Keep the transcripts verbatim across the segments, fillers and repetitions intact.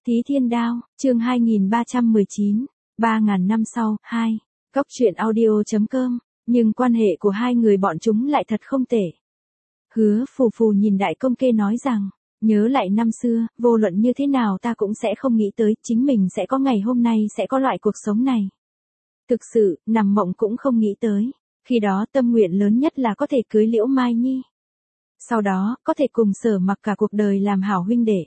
Thí Thiên Đao, chương hai nghìn ba trăm mười chín, ba ngàn năm sau, hai. Cốc truyện audio.com, nhưng quan hệ của hai người bọn chúng lại thật không tệ. Hứa Phù Phù nhìn Đại Công Kê nói rằng, nhớ lại năm xưa, vô luận như thế nào ta cũng sẽ không nghĩ tới chính mình sẽ có ngày hôm nay sẽ có loại cuộc sống này. Thực sự, nằm mộng cũng không nghĩ tới. Khi đó tâm nguyện lớn nhất là có thể cưới Liễu Mai Nhi. Sau đó, có thể cùng Sở Mặc cả cuộc đời làm hảo huynh đệ.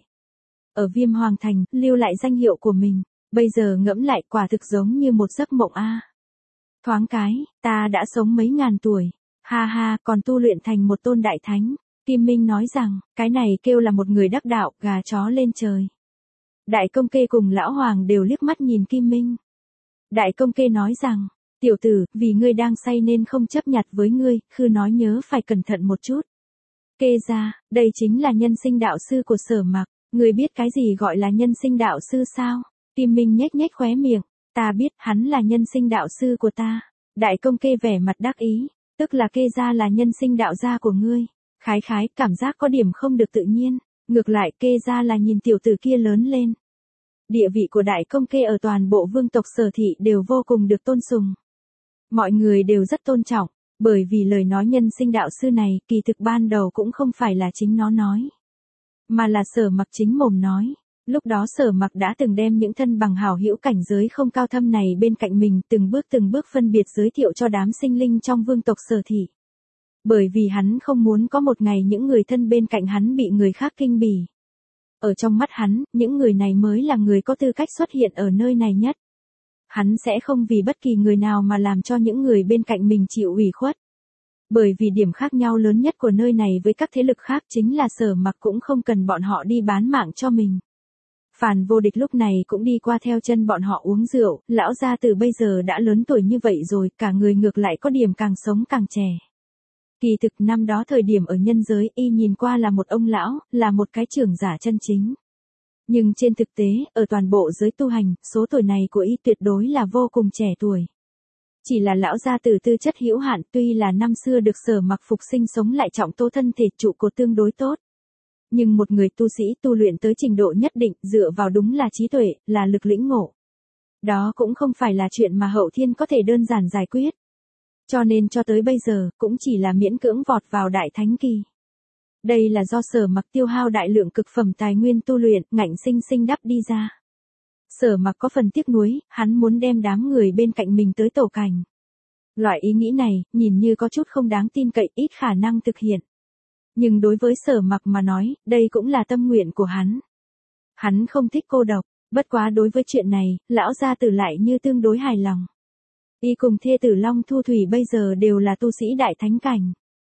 Ở Viêm Hoàng Thành, lưu lại danh hiệu của mình, bây giờ ngẫm lại quả thực giống như một giấc mộng a. Thoáng cái, ta đã sống mấy ngàn tuổi, ha ha, còn tu luyện thành một tôn đại thánh. Kim Minh nói rằng, cái này kêu là một người đắc đạo, gà chó lên trời. Đại Công Kê cùng Lão Hoàng đều liếc mắt nhìn Kim Minh. Đại Công Kê nói rằng, tiểu tử, vì ngươi đang say nên không chấp nhặt với ngươi, khư nói nhớ phải cẩn thận một chút. Kê ra, đây chính là nhân sinh đạo sư của Sở Mặc. Ngươi biết cái gì gọi là nhân sinh đạo sư sao? Kim Minh nhếch nhếch khóe miệng. Ta biết, hắn là nhân sinh đạo sư của ta. Đại Công Kê vẻ mặt đắc ý. Tức là Kê gia là nhân sinh đạo gia của ngươi. Khái khái, cảm giác có điểm không được tự nhiên. Ngược lại, Kê gia là nhìn tiểu tử kia lớn lên. Địa vị của Đại Công Kê ở toàn bộ vương tộc Sở thị đều vô cùng được tôn sùng. Mọi người đều rất tôn trọng. Bởi vì lời nói nhân sinh đạo sư này, kỳ thực ban đầu cũng không phải là chính nó nói. Mà là Sở Mặc chính mồm nói. Lúc đó Sở Mặc đã từng đem những thân bằng hảo hữu cảnh giới không cao thâm này bên cạnh mình từng bước từng bước phân biệt giới thiệu cho đám sinh linh trong vương tộc Sở thị. Bởi vì hắn không muốn có một ngày những người thân bên cạnh hắn bị người khác kinh bỉ. Ở trong mắt hắn, những người này mới là người có tư cách xuất hiện ở nơi này nhất. Hắn sẽ không vì bất kỳ người nào mà làm cho những người bên cạnh mình chịu ủy khuất. Bởi vì điểm khác nhau lớn nhất của nơi này với các thế lực khác chính là Sở Mặc cũng không cần bọn họ đi bán mạng cho mình. Phàn Vô Địch lúc này cũng đi qua theo chân bọn họ uống rượu, lão gia từ bây giờ đã lớn tuổi như vậy rồi, cả người ngược lại có điểm càng sống càng trẻ. Kỳ thực năm đó thời điểm ở nhân giới y nhìn qua là một ông lão, là một cái trưởng giả chân chính. Nhưng trên thực tế, ở toàn bộ giới tu hành, số tuổi này của y tuyệt đối là vô cùng trẻ tuổi. Chỉ là lão gia tử tư chất hữu hạn, tuy là năm xưa được Sở Mặc phục sinh sống lại trọng tố thân thể trụ cột tương đối tốt. Nhưng một người tu sĩ tu luyện tới trình độ nhất định, dựa vào đúng là trí tuệ, là lực lĩnh ngộ. Đó cũng không phải là chuyện mà hậu thiên có thể đơn giản giải quyết. Cho nên cho tới bây giờ, cũng chỉ là miễn cưỡng vọt vào đại thánh kỳ. Đây là do Sở Mặc tiêu hao đại lượng cực phẩm tài nguyên tu luyện, ngạnh sinh sinh đắp đi ra. Sở Mặc có phần tiếc nuối, hắn muốn đem đám người bên cạnh mình tới tổ cảnh. Loại ý nghĩ này, nhìn như có chút không đáng tin cậy, ít khả năng thực hiện. Nhưng đối với Sở Mặc mà nói, đây cũng là tâm nguyện của hắn. Hắn không thích cô độc, bất quá đối với chuyện này, lão gia tử lại như tương đối hài lòng. Y cùng thê tử Long Thu Thủy bây giờ đều là tu sĩ đại thánh cảnh.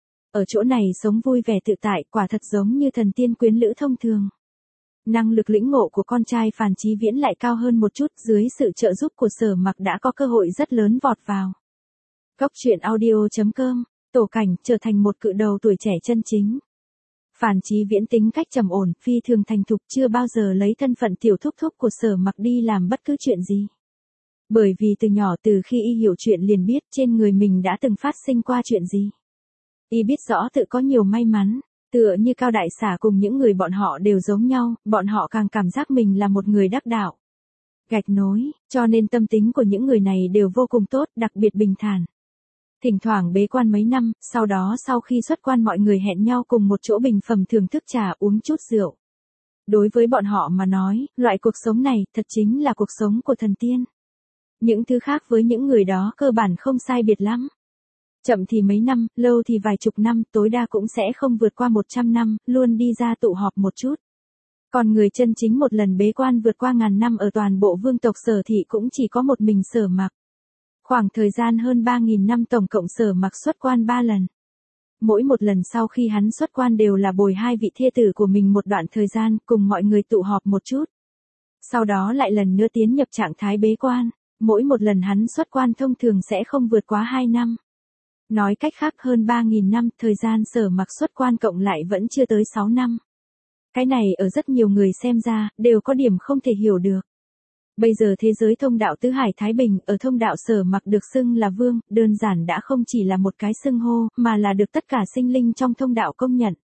Ở chỗ này sống vui vẻ tự tại, quả thật giống như thần tiên quyến lữ thông thường. Năng lực lĩnh ngộ của con trai Phàn Chí Viễn lại cao hơn một chút, dưới sự trợ giúp của Sở Mặc đã có cơ hội rất lớn vọt vào. Cốc truyện audio.com, tổ cảnh, trở thành một cự đầu tuổi trẻ chân chính. Phàn Chí Viễn tính cách trầm ổn, phi thường thành thục, chưa bao giờ lấy thân phận tiểu thúc thúc của Sở Mặc đi làm bất cứ chuyện gì. Bởi vì từ nhỏ từ khi y hiểu chuyện liền biết trên người mình đã từng phát sinh qua chuyện gì. Y biết rõ tự có nhiều may mắn, tựa như Cao Đại Xả cùng những người bọn họ đều giống nhau, bọn họ càng cảm giác mình là một người đắc đạo. Gạch nối, cho nên tâm tính của những người này đều vô cùng tốt, đặc biệt bình thản. Thỉnh thoảng bế quan mấy năm, sau đó sau khi xuất quan mọi người hẹn nhau cùng một chỗ bình phẩm thưởng thức trà uống chút rượu. Đối với bọn họ mà nói, loại cuộc sống này thật chính là cuộc sống của thần tiên. Những thứ khác với những người đó cơ bản không sai biệt lắm. Chậm thì mấy năm, lâu thì vài chục năm, tối đa cũng sẽ không vượt qua một trăm năm, luôn đi ra tụ họp một chút. Còn người chân chính một lần bế quan vượt qua ngàn năm ở toàn bộ vương tộc Sở thị cũng chỉ có một mình Sở Mặc. Khoảng thời gian hơn ba nghìn năm tổng cộng Sở Mặc xuất quan ba lần. Mỗi một lần sau khi hắn xuất quan đều là bồi hai vị thê tử của mình một đoạn thời gian, cùng mọi người tụ họp một chút. Sau đó lại lần nữa tiến nhập trạng thái bế quan. Mỗi một lần hắn xuất quan thông thường sẽ không vượt quá hai năm. Nói cách khác hơn ba nghìn năm, thời gian Sở Mặc xuất quan cộng lại vẫn chưa tới sáu năm. Cái này ở rất nhiều người xem ra, đều có điểm không thể hiểu được. Bây giờ thế giới thông đạo tứ hải Thái Bình, ở thông đạo Sở Mặc được xưng là vương, đơn giản đã không chỉ là một cái xưng hô, mà là được tất cả sinh linh trong thông đạo công nhận.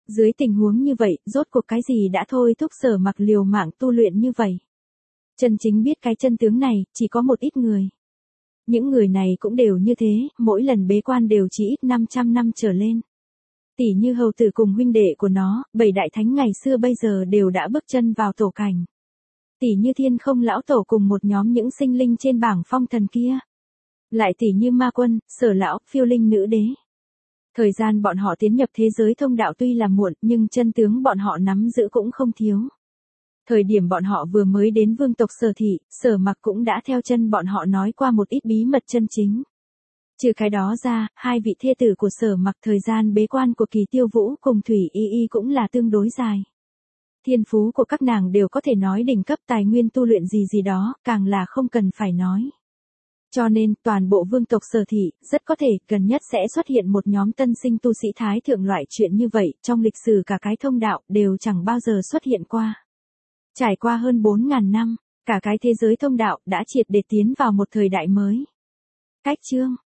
Dưới tình huống như vậy, rốt cuộc cái gì đã thôi thúc Sở Mặc liều mạng tu luyện như vậy? Chân chính biết cái chân tướng này, chỉ có một ít người. Những người này cũng đều như thế, mỗi lần bế quan đều chỉ ít năm trăm năm trở lên. Tỷ như hầu tử cùng huynh đệ của nó, bảy đại thánh ngày xưa bây giờ đều đã bước chân vào tổ cảnh. Tỷ như thiên không lão tổ cùng một nhóm những sinh linh trên bảng phong thần kia. Lại tỷ như ma quân, sở lão, phiêu linh nữ đế. Thời gian bọn họ tiến nhập thế giới thông đạo tuy là muộn, nhưng chân tướng bọn họ nắm giữ cũng không thiếu. Thời điểm bọn họ vừa mới đến vương tộc Sở thị, Sở Mặc cũng đã theo chân bọn họ nói qua một ít bí mật chân chính. Trừ cái đó ra, hai vị thê tử của Sở Mặc thời gian bế quan của Kỳ Tiêu Vũ cùng Thủy Y Y cũng là tương đối dài. Thiên phú của các nàng đều có thể nói đỉnh cấp tài nguyên tu luyện gì gì đó, càng là không cần phải nói. Cho nên, toàn bộ vương tộc Sở thị, rất có thể, gần nhất sẽ xuất hiện một nhóm tân sinh tu sĩ thái thượng loại chuyện như vậy, trong lịch sử cả cái thông đạo, đều chẳng bao giờ xuất hiện qua. Trải qua hơn bốn ngàn năm, cả cái thế giới thông đạo, đã triệt để tiến vào một thời đại mới. Cách chương